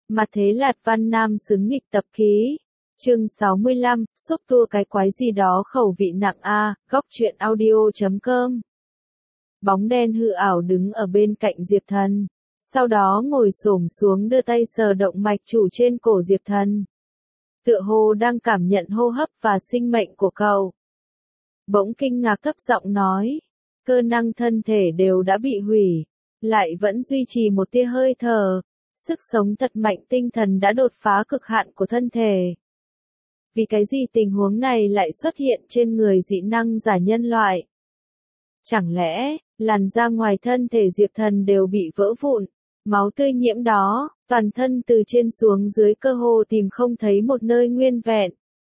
Mặt thế Lạt Văn Nam xứng nghịch tập ký. Chương 65, xúc tua cái quái gì đó khẩu vị nặng a, góc truyện audio.com. Bóng đen hư ảo đứng ở bên cạnh Diệp Thần, sau đó ngồi xổm xuống đưa tay sờ động mạch chủ trên cổ Diệp Thần. Tựa hồ đang cảm nhận hô hấp và sinh mệnh của cậu. Bỗng kinh ngạc thấp giọng nói, cơ năng thân thể đều đã bị hủy, lại vẫn duy trì một tia hơi thở. Sức sống thật mạnh, tinh thần đã đột phá cực hạn của thân thể. Vì cái gì tình huống này lại xuất hiện trên người dị năng giả nhân loại? Chẳng lẽ, làn da ngoài thân thể Diệp Thần đều bị vỡ vụn, máu tươi nhiễm đó, toàn thân từ trên xuống dưới cơ hồ tìm không thấy một nơi nguyên vẹn.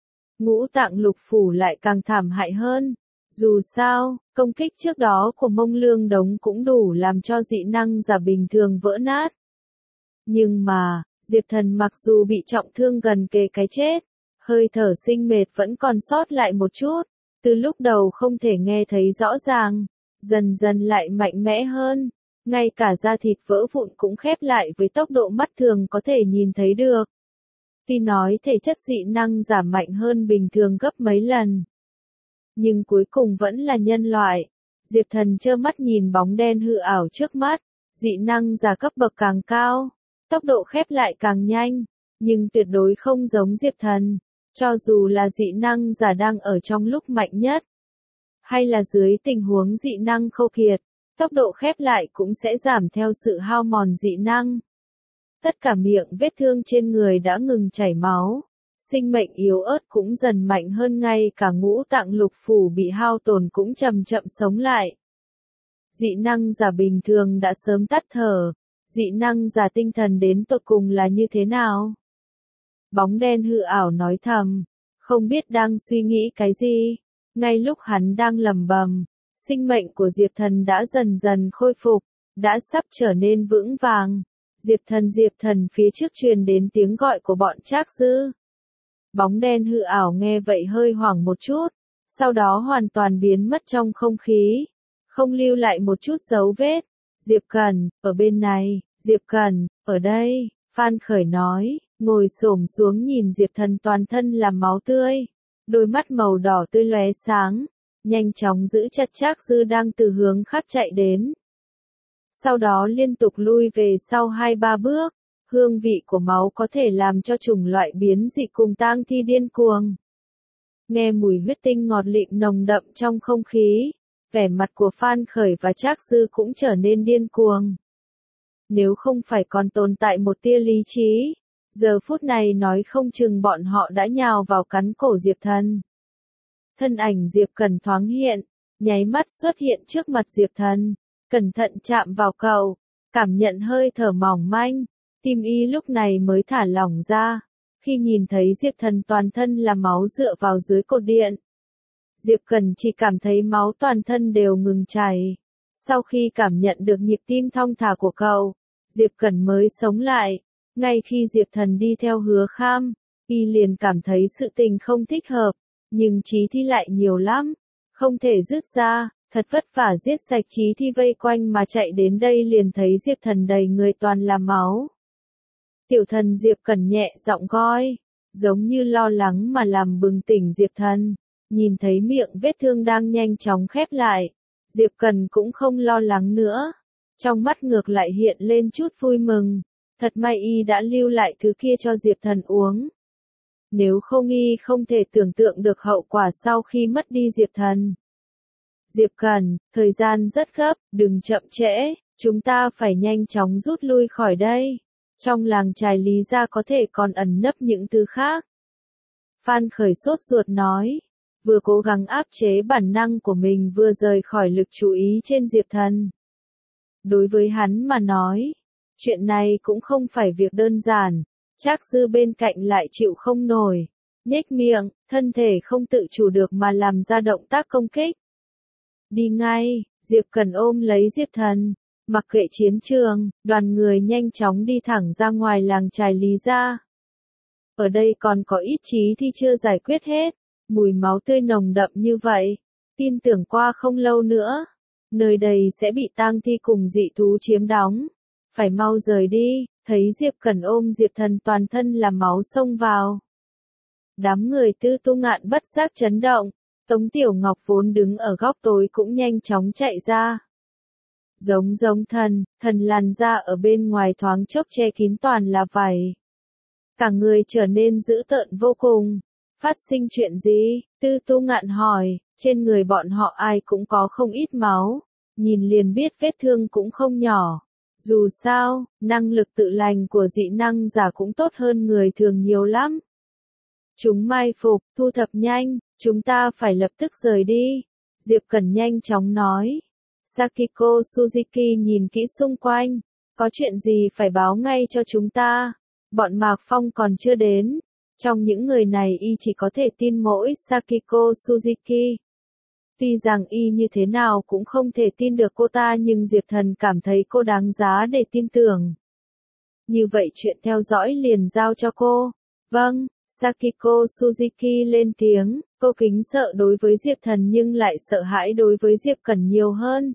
Ngũ tạng lục phủ lại càng thảm hại hơn. Dù sao, công kích trước đó của Mông Lương Đống cũng đủ làm cho dị năng giả bình thường vỡ nát. Nhưng mà, Diệp Thần mặc dù bị trọng thương gần kề cái chết, hơi thở sinh mệt vẫn còn sót lại một chút, từ lúc đầu không thể nghe thấy rõ ràng, dần dần lại mạnh mẽ hơn, ngay cả da thịt vỡ vụn cũng khép lại với tốc độ mắt thường có thể nhìn thấy được. Tuy nói thể chất dị năng giảm mạnh hơn bình thường gấp mấy lần, nhưng cuối cùng vẫn là nhân loại. Diệp Thần trơ mắt nhìn bóng đen hư ảo trước mắt, dị năng giả cấp bậc càng cao, tốc độ khép lại càng nhanh, nhưng tuyệt đối không giống Diệp Thần, cho dù là dị năng giả đang ở trong lúc mạnh nhất, hay là dưới tình huống dị năng khô kiệt, tốc độ khép lại cũng sẽ giảm theo sự hao mòn dị năng. Tất cả miệng vết thương trên người đã ngừng chảy máu, sinh mệnh yếu ớt cũng dần mạnh hơn, ngay cả ngũ tạng lục phủ bị hao tổn cũng chậm chậm sống lại. Dị năng giả bình thường đã sớm tắt thở. Dị năng giả tinh thần đến tột cùng là như thế nào? Bóng đen hư ảo nói thầm, không biết đang suy nghĩ cái gì. Ngay lúc hắn đang lẩm bẩm, sinh mệnh của Diệp Thần đã dần dần khôi phục, đã sắp trở nên vững vàng. Diệp Thần, phía trước truyền đến tiếng gọi của bọn Trác Dư. Bóng đen hư ảo nghe vậy hơi hoảng một chút, sau đó hoàn toàn biến mất trong không khí, không lưu lại một chút dấu vết. Diệp Cần, ở bên này, Diệp Cần, ở đây, Phan Khởi nói, ngồi xổm xuống nhìn Diệp Thần toàn thân là máu tươi, đôi mắt màu đỏ tươi lóe sáng, nhanh chóng giữ chặt Trác Dư đang từ hướng khác chạy đến. Sau đó liên tục lui về sau 2-3 bước, hương vị của máu có thể làm cho chủng loại biến dị cùng tang thi điên cuồng. Nghe mùi huyết tinh ngọt lịm nồng đậm trong không khí, vẻ mặt của Phan Khởi và Trác Dư cũng trở nên điên cuồng. Nếu không phải còn tồn tại một tia lý trí, giờ phút này nói không chừng bọn họ đã nhào vào cắn cổ Diệp Thần. Thân ảnh Diệp Cần thoáng hiện, nháy mắt xuất hiện trước mặt Diệp Thần, cẩn thận chạm vào cậu, cảm nhận hơi thở mỏng manh, tim y lúc này mới thả lỏng ra, khi nhìn thấy Diệp Thần toàn thân là máu dựa vào dưới cột điện. Diệp Cần chỉ cảm thấy máu toàn thân đều ngừng chảy. Sau khi cảm nhận được nhịp tim thong thả của cậu, Diệp Cần mới sống lại. Ngay khi Diệp Thần đi theo Hứa Kham, y liền cảm thấy sự tình không thích hợp, nhưng chí thi lại nhiều lắm, không thể dứt ra, thật vất vả giết sạch chí thi vây quanh mà chạy đến đây liền thấy Diệp Thần đầy người toàn là máu. Tiểu Thần, Diệp Cần nhẹ giọng gọi, giống như lo lắng mà làm bừng tỉnh Diệp Thần. Nhìn thấy miệng vết thương đang nhanh chóng khép lại, Diệp Cần cũng không lo lắng nữa. Trong mắt ngược lại hiện lên chút vui mừng. Thật may y đã lưu lại thứ kia cho Diệp Thần uống. Nếu không y không thể tưởng tượng được hậu quả sau khi mất đi Diệp Thần. Diệp Cần, thời gian rất gấp, đừng chậm trễ, chúng ta phải nhanh chóng rút lui khỏi đây. Trong làng trài Lý gia có thể còn ẩn nấp những thứ khác. Phan Khởi sốt ruột nói. Vừa cố gắng áp chế bản năng của mình vừa rời khỏi lực chú ý trên Diệp Thần. Đối với hắn mà nói, chuyện này cũng không phải việc đơn giản. Trác Dư bên cạnh lại chịu không nổi, nhếch miệng, thân thể không tự chủ được mà làm ra động tác công kích. Đi ngay, Diệp Cần ôm lấy Diệp Thần, mặc kệ chiến trường, đoàn người nhanh chóng đi thẳng ra ngoài làng trài Lý gia. Ở đây còn có ít chí thi chưa giải quyết hết. Mùi máu tươi nồng đậm như vậy, tin tưởng qua không lâu nữa, nơi đây sẽ bị tang thi cùng dị thú chiếm đóng. Phải mau rời đi, thấy Diệp Cẩn ôm Diệp Thần toàn thân là máu xông vào. Đám người Tư Tu Ngạn bất giác chấn động, Tống Tiểu Ngọc vốn đứng ở góc tối cũng nhanh chóng chạy ra. Giống thần làn da ở bên ngoài thoáng chốc che kín toàn là vảy. Cả người trở nên dữ tợn vô cùng. Phát sinh chuyện gì? Tư Tu Ngạn hỏi, trên người bọn họ ai cũng có không ít máu, nhìn liền biết vết thương cũng không nhỏ. Dù sao, năng lực tự lành của dị năng giả cũng tốt hơn người thường nhiều lắm. Chúng mai phục, thu thập nhanh, chúng ta phải lập tức rời đi. Diệp Cẩn nhanh chóng nói. Sakiko Suzuki nhìn kỹ xung quanh, có chuyện gì phải báo ngay cho chúng ta. Bọn Mạc Phong còn chưa đến. Trong những người này y chỉ có thể tin mỗi Sakiko Suzuki. Tuy rằng y như thế nào cũng không thể tin được cô ta nhưng Diệp Thần cảm thấy cô đáng giá để tin tưởng. Như vậy chuyện theo dõi liền giao cho cô. Vâng, Sakiko Suzuki lên tiếng, cô kính sợ đối với Diệp Thần nhưng lại sợ hãi đối với Diệp Cẩn nhiều hơn.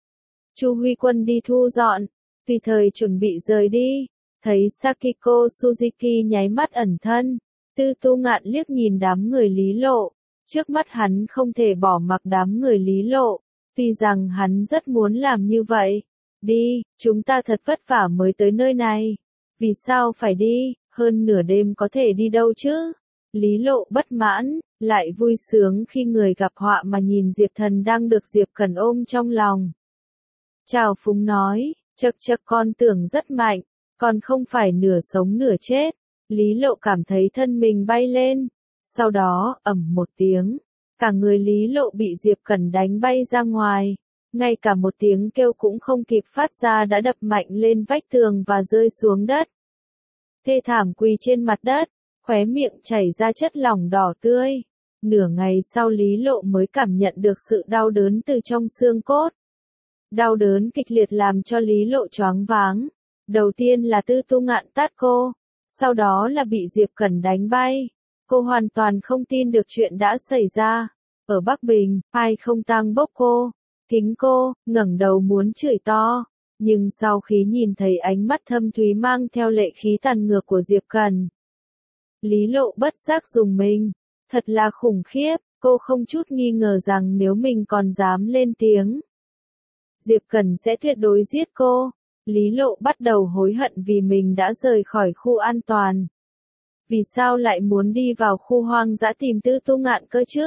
Chu Huy Quân đi thu dọn, tùy thời chuẩn bị rời đi, thấy Sakiko Suzuki nháy mắt ẩn thân, Tư Tu Ngạn liếc nhìn đám người Lý Lộ, trước mắt hắn không thể bỏ mặc đám người Lý Lộ, tuy rằng hắn rất muốn làm như vậy. Đi, chúng ta thật vất vả mới tới nơi này. Vì sao phải đi, hơn nửa đêm có thể đi đâu chứ? Lý Lộ bất mãn, lại vui sướng khi người gặp họa mà nhìn Diệp Thần đang được Diệp Cẩn ôm trong lòng. Trào phúng nói, chậc con tưởng rất mạnh, còn không phải nửa sống nửa chết. Lý Lộ cảm thấy thân mình bay lên, sau đó, ầm một tiếng, cả người Lý Lộ bị Diệp Cẩn đánh bay ra ngoài, ngay cả một tiếng kêu cũng không kịp phát ra đã đập mạnh lên vách tường và rơi xuống đất. Thê thảm quỳ trên mặt đất, khóe miệng chảy ra chất lỏng đỏ tươi. Nửa ngày sau Lý Lộ mới cảm nhận được sự đau đớn từ trong xương cốt. Đau đớn kịch liệt làm cho Lý Lộ choáng váng. Đầu tiên là Tư Tu Ngạn tát cô, sau đó là bị Diệp Cẩn đánh bay. Cô hoàn toàn không tin được chuyện đã xảy ra. Ở Bắc Bình, ai không tang bốc cô, kính cô, ngẩng đầu muốn chửi to. Nhưng sau khi nhìn thấy ánh mắt thâm thúy mang theo lệ khí tàn ngược của Diệp Cẩn, Lý Lộ bất giác rùng mình. Thật là khủng khiếp, cô không chút nghi ngờ rằng nếu mình còn dám lên tiếng, Diệp Cẩn sẽ tuyệt đối giết cô. Lý Lộ bắt đầu hối hận vì mình đã rời khỏi khu an toàn. Vì sao lại muốn đi vào khu hoang dã tìm Tư Tu Ngạn cơ chứ?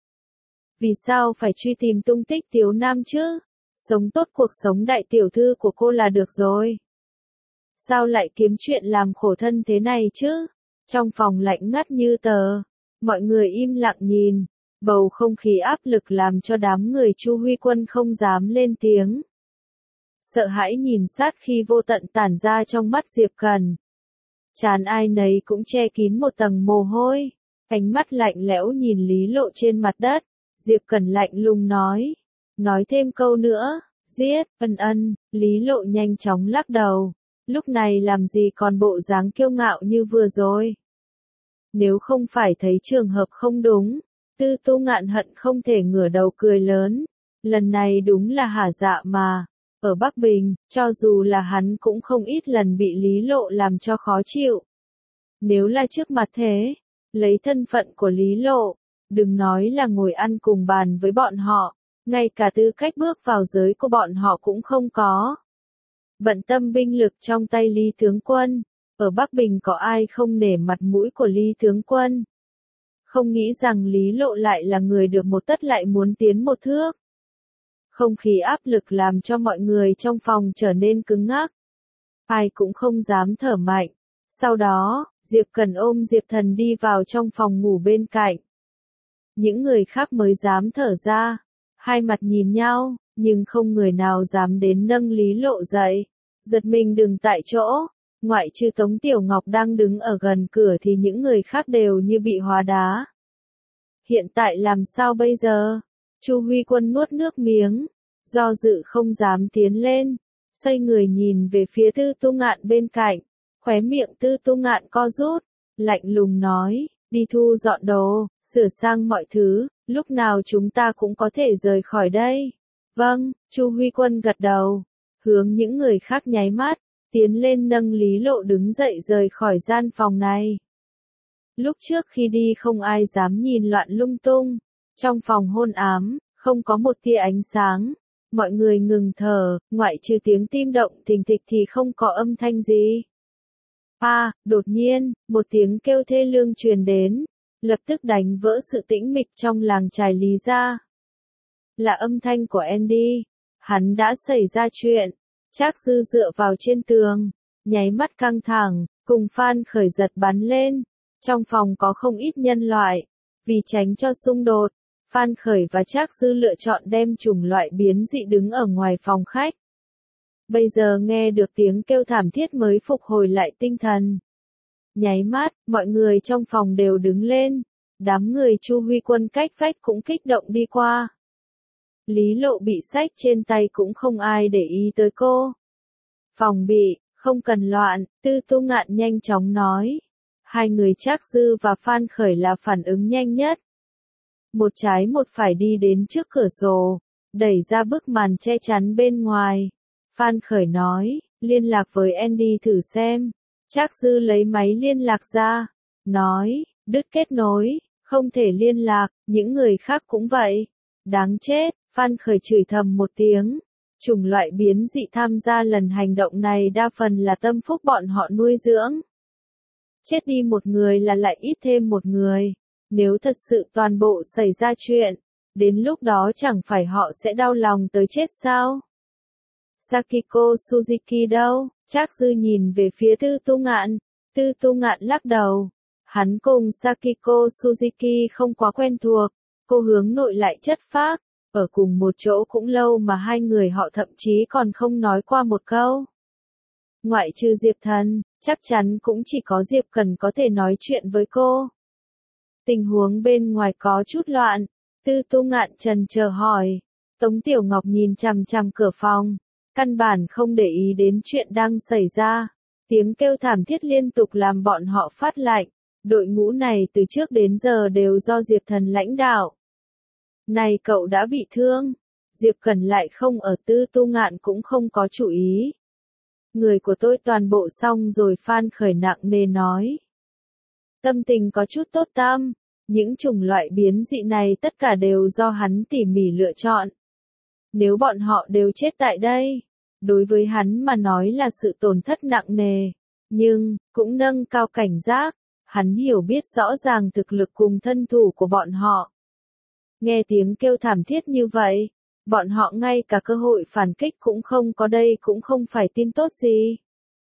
Vì sao phải truy tìm tung tích Tiếu Nam chứ? Sống tốt cuộc sống đại tiểu thư của cô là được rồi. Sao lại kiếm chuyện làm khổ thân thế này chứ? Trong phòng lạnh ngắt như tờ, mọi người im lặng nhìn, bầu không khí áp lực làm cho đám người Chu Huy Quân không dám lên tiếng. Sợ hãi nhìn sát khi vô tận tản ra trong mắt Diệp Cẩn. Trán ai nấy cũng che kín một tầng mồ hôi, ánh mắt lạnh lẽo nhìn Lý Lộ trên mặt đất. Diệp Cẩn lạnh lùng nói thêm câu nữa, giết, Lý Lộ nhanh chóng lắc đầu, lúc này làm gì còn bộ dáng kiêu ngạo như vừa rồi. Nếu không phải thấy trường hợp không đúng, Tư Tu Ngạn hận không thể ngửa đầu cười lớn, lần này đúng là hả dạ mà. Ở Bắc Bình, cho dù là hắn cũng không ít lần bị Lý Lộ làm cho khó chịu. Nếu là trước mặt thế, lấy thân phận của Lý Lộ, đừng nói là ngồi ăn cùng bàn với bọn họ, ngay cả tư cách bước vào giới của bọn họ cũng không có. Bận tâm binh lực trong tay Lý tướng quân, ở Bắc Bình có ai không nể mặt mũi của Lý tướng quân. Không nghĩ rằng Lý Lộ lại là người được một tấc lại muốn tiến một thước. Không khí áp lực làm cho mọi người trong phòng trở nên cứng ngắc. Ai cũng không dám thở mạnh. Sau đó, Diệp Cẩn ôm Diệp Thần đi vào trong phòng ngủ bên cạnh. Những người khác mới dám thở ra. Hai mặt nhìn nhau, nhưng không người nào dám đến nâng Lý Lộ dậy. Giật mình đứng tại chỗ. Ngoại trừ Tống Tiểu Ngọc đang đứng ở gần cửa thì những người khác đều như bị hóa đá. Hiện tại làm sao bây giờ? Chu Huy Quân nuốt nước miếng, do dự không dám tiến lên, xoay người nhìn về phía Tư Tu Ngạn bên cạnh, khóe miệng Tư Tu Ngạn co rút, lạnh lùng nói, đi thu dọn đồ, sửa sang mọi thứ, lúc nào chúng ta cũng có thể rời khỏi đây. Vâng, Chu Huy Quân gật đầu, hướng những người khác nháy mắt, tiến lên nâng Lý Lộ đứng dậy rời khỏi gian phòng này. Lúc trước khi đi không ai dám nhìn loạn lung tung, trong phòng hôn ám, không có một tia ánh sáng, mọi người ngừng thở, ngoại trừ tiếng tim động thình thịch thì không có âm thanh gì. Đột nhiên, một tiếng kêu thê lương truyền đến, lập tức đánh vỡ sự tĩnh mịch trong làng chài Lý gia. Là âm thanh của Andy, hắn đã xảy ra chuyện. Trác Dư dựa vào trên tường, nháy mắt căng thẳng, cùng Phan Khởi giật bắn lên. Trong phòng có không ít nhân loại, vì tránh cho xung đột, Phan Khởi và Trác Dư lựa chọn đem chủng loại biến dị đứng ở ngoài phòng khách. Bây giờ nghe được tiếng kêu thảm thiết mới phục hồi lại tinh thần. Nháy mắt, mọi người trong phòng đều đứng lên, đám người Chu Huy Quân cách vách cũng kích động đi qua. Lý Lộ bị xách trên tay cũng không ai để ý tới cô. Phòng bị, không cần loạn, Tư Tu Ngạn nhanh chóng nói. Hai người Trác Dư và Phan Khởi là phản ứng nhanh nhất. Một trái một phải đi đến trước cửa sổ, đẩy ra bức màn che chắn bên ngoài. Phan Khởi nói, liên lạc với Andy thử xem. Trác Dư lấy máy liên lạc ra, nói, đứt kết nối, không thể liên lạc, những người khác cũng vậy. Đáng chết, Phan Khởi chửi thầm một tiếng. Chủng loại biến dị tham gia lần hành động này đa phần là tâm phúc bọn họ nuôi dưỡng. Chết đi một người là lại ít thêm một người. Nếu thật sự toàn bộ xảy ra chuyện, đến lúc đó chẳng phải họ sẽ đau lòng tới chết sao? Sakiko Suzuki đâu? Trác Dư nhìn về phía Tư Tu Ngạn. Tư Tu Ngạn lắc đầu. Hắn cùng Sakiko Suzuki không quá quen thuộc. Cô hướng nội lại chất phác. Ở cùng một chỗ cũng lâu mà hai người họ thậm chí còn không nói qua một câu. Ngoại trừ Diệp Thần, chắc chắn cũng chỉ có Diệp Cần có thể nói chuyện với cô. Tình huống bên ngoài có chút loạn. Tư Tu Ngạn trần chờ hỏi. Tống Tiểu Ngọc nhìn chằm chằm cửa phòng. Căn bản không để ý đến chuyện đang xảy ra. Tiếng kêu thảm thiết liên tục làm bọn họ phát lạnh. Đội ngũ này từ trước đến giờ đều do Diệp Thần lãnh đạo. Này cậu đã bị thương. Diệp Cần lại không ở. Tư Tu Ngạn cũng không có chú ý. Người của tôi toàn bộ xong rồi. Phan Khởi nặng nề nói. Tâm tình có chút tốt tâm. Những chủng loại biến dị này tất cả đều do hắn tỉ mỉ lựa chọn. Nếu bọn họ đều chết tại đây, đối với hắn mà nói là sự tổn thất nặng nề. Nhưng, cũng nâng cao cảnh giác. Hắn hiểu biết rõ ràng thực lực cùng thân thủ của bọn họ. Nghe tiếng kêu thảm thiết như vậy, bọn họ ngay cả cơ hội phản kích cũng không có, đây cũng không phải tin tốt gì.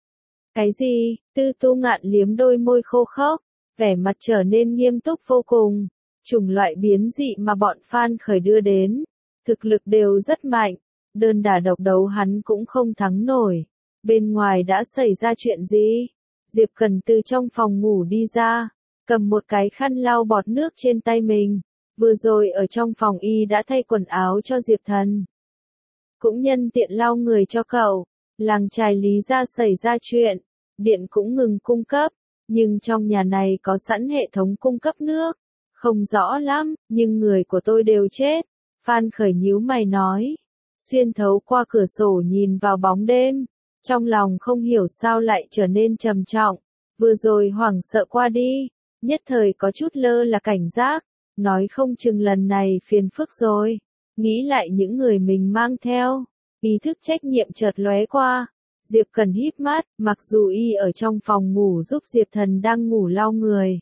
Cái gì? Tư Tu Ngạn liếm đôi môi khô khốc, vẻ mặt trở nên nghiêm túc vô cùng. Chủng loại biến dị mà bọn Phan Khởi đưa đến, thực lực đều rất mạnh, đơn đả độc đấu hắn cũng không thắng nổi. Bên ngoài đã xảy ra chuyện gì? Diệp Cần từ trong phòng ngủ đi ra, cầm một cái khăn lau bọt nước trên tay mình. Vừa rồi ở trong phòng y đã thay quần áo cho Diệp Thần. Cũng nhân tiện lau người cho cậu. Làng chài Lý gia xảy ra chuyện, điện cũng ngừng cung cấp, nhưng trong nhà này có sẵn hệ thống cung cấp nước. Không rõ lắm, nhưng người của tôi đều chết. Phan Khởi nhíu mày nói. Xuyên thấu qua cửa sổ nhìn vào bóng đêm. Trong lòng không hiểu sao lại trở nên trầm trọng. Vừa rồi hoảng sợ qua đi, nhất thời có chút lơ là cảnh giác. Nói không chừng lần này phiền phức rồi. Nghĩ lại những người mình mang theo. Ý thức trách nhiệm chợt lóe qua. Diệp Cần híp mắt, mặc dù y ở trong phòng ngủ giúp Diệp Thần đang ngủ lau người.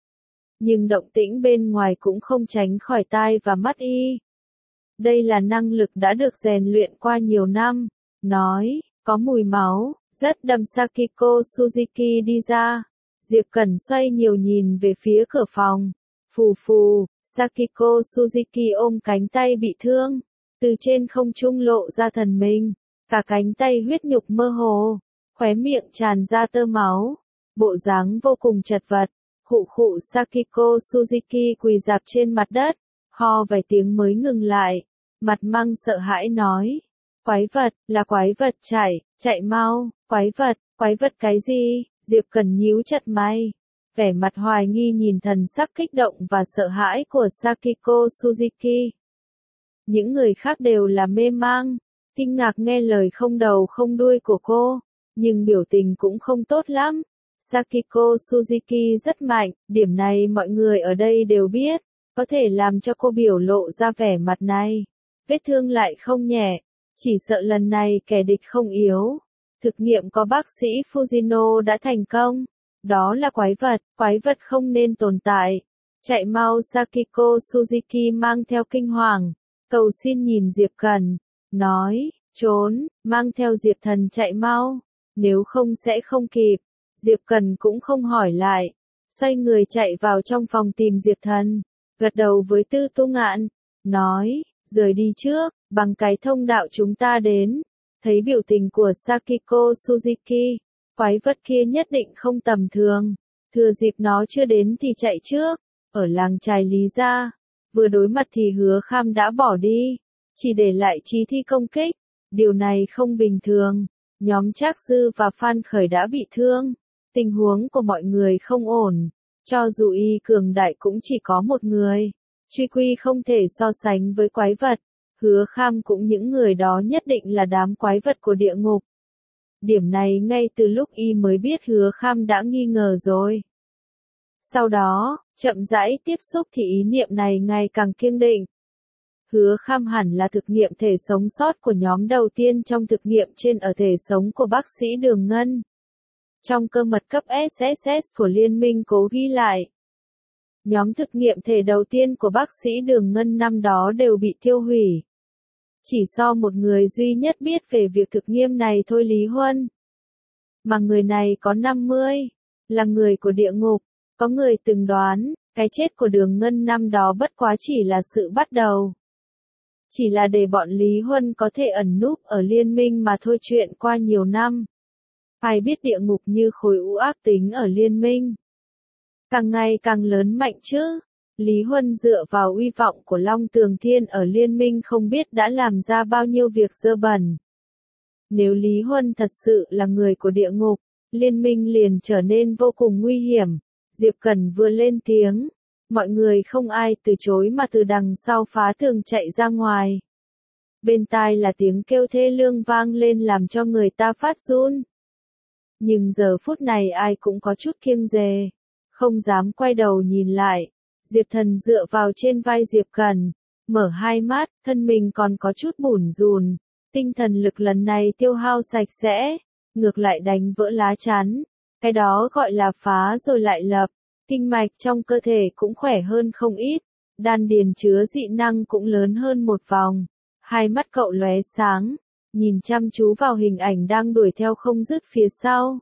Nhưng động tĩnh bên ngoài cũng không tránh khỏi tai và mắt y. Đây là năng lực đã được rèn luyện qua nhiều năm. Nói, có mùi máu, rất đậm. Sakiko Suzuki đi ra. Diệp Cần xoay nhiều nhìn về phía cửa phòng. Phù phù, Sakiko Suzuki ôm cánh tay bị thương. Từ trên không trung lộ ra thần mình. Cả cánh tay huyết nhục mơ hồ. Khóe miệng tràn ra tơ máu. Bộ dáng vô cùng chật vật. Khụ khụ. Sakiko Suzuki quỳ rạp trên mặt đất. Ho vài tiếng mới ngừng lại. Mặt mang sợ hãi nói. Quái vật, là quái vật, chạy mau. Quái vật cái gì? Diệp Cần nhíu chặt mày. Vẻ mặt hoài nghi nhìn thần sắc kích động và sợ hãi của Sakiko Suzuki. Những người khác đều là mê mang, kinh ngạc nghe lời không đầu không đuôi của cô. nhưng biểu tình cũng không tốt lắm. Sakiko Suzuki rất mạnh, điểm này mọi người ở đây đều biết, có thể làm cho cô biểu lộ ra vẻ mặt này. Vết thương lại không nhẹ, chỉ sợ lần này kẻ địch không yếu. Thực nghiệm có bác sĩ Fujino đã thành công. Đó là quái vật không nên tồn tại. Chạy mau. Sakiko Suzuki mang theo kinh hoàng, cầu xin nhìn Diệp Cần, nói, trốn, mang theo Diệp Thần chạy mau, nếu không sẽ không kịp. Diệp Cần cũng không hỏi lại, xoay người chạy vào trong phòng tìm Diệp Thần, gật đầu với Tư Tu Ngạn, nói, rời đi trước, bằng cái thông đạo chúng ta đến. Thấy biểu tình của Sakiko Suzuki, quái vật kia nhất định không tầm thường, thừa dịp nó chưa đến thì chạy trước. Ở làng trài Lý Gia, vừa đối mặt thì Hứa Kham đã bỏ đi, chỉ để lại Chí Thi công kích. Điều này không bình thường, nhóm Trác Dư và Phan Khởi đã bị thương, tình huống của mọi người không ổn, cho dù y cường đại cũng chỉ có một người, truy quy không thể so sánh với quái vật. Hứa Kham cũng những người đó nhất định là đám quái vật của địa ngục. Điểm này ngay từ lúc y mới biết Hứa Kham đã nghi ngờ rồi. Sau đó, chậm rãi tiếp xúc thì ý niệm này ngày càng kiên định. Hứa Kham hẳn là thực nghiệm thể sống sót của nhóm đầu tiên trong thực nghiệm trên ở thể sống của bác sĩ Đường Ngân. Trong cơ mật cấp SSS của Liên minh cố ghi lại, nhóm thực nghiệm thể đầu tiên của bác sĩ Đường Ngân năm đó đều bị tiêu hủy. Chỉ so một người duy nhất biết về việc thực nghiệm này thôi, Lý Huân. Mà người này có 50, là người của địa ngục. Có người từng đoán, cái chết của Đường Ngân năm đó bất quá chỉ là sự bắt đầu. Chỉ là để bọn Lý Huân có thể ẩn núp ở liên minh mà thôi. Chuyện qua nhiều năm, ai biết địa ngục như khối u ác tính ở liên minh, càng ngày càng lớn mạnh chứ. Lý Huân dựa vào uy vọng của Long Tường Thiên ở liên minh không biết đã làm ra bao nhiêu việc dơ bẩn. Nếu Lý Huân thật sự là người của địa ngục, liên minh liền trở nên vô cùng nguy hiểm. Diệp Cẩn vừa lên tiếng, mọi người không ai từ chối mà từ đằng sau phá tường chạy ra ngoài. Bên tai là tiếng kêu thê lương vang lên làm cho người ta phát run. Nhưng giờ phút này ai cũng có chút kiêng dè, không dám quay đầu nhìn lại. Diệp Thần dựa vào trên vai Diệp Cẩn, mở hai mắt, thân mình còn có chút bủn rùn. Tinh thần lực lần này tiêu hao sạch sẽ, ngược lại đánh vỡ lá chắn. Cái đó gọi là phá rồi lại lập. Kinh mạch trong cơ thể cũng khỏe hơn không ít, đan điền chứa dị năng cũng lớn hơn một vòng. Hai mắt cậu lóe sáng, nhìn chăm chú vào hình ảnh đang đuổi theo không dứt phía sau.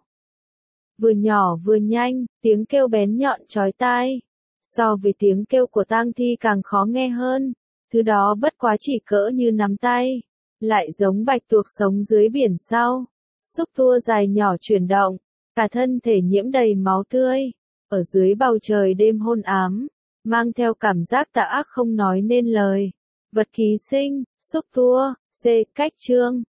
Vừa nhỏ vừa nhanh, tiếng kêu bén nhọn chói tai. So với tiếng kêu của tang thi càng khó nghe hơn. Thứ đó bất quá chỉ cỡ như nắm tay, lại giống bạch tuộc sống dưới biển sau. Xúc tua dài nhỏ chuyển động, cả thân thể nhiễm đầy máu tươi. Ở dưới bầu trời đêm hôn ám, mang theo cảm giác tà ác không nói nên lời. Vật ký sinh, xúc tua, cách chương.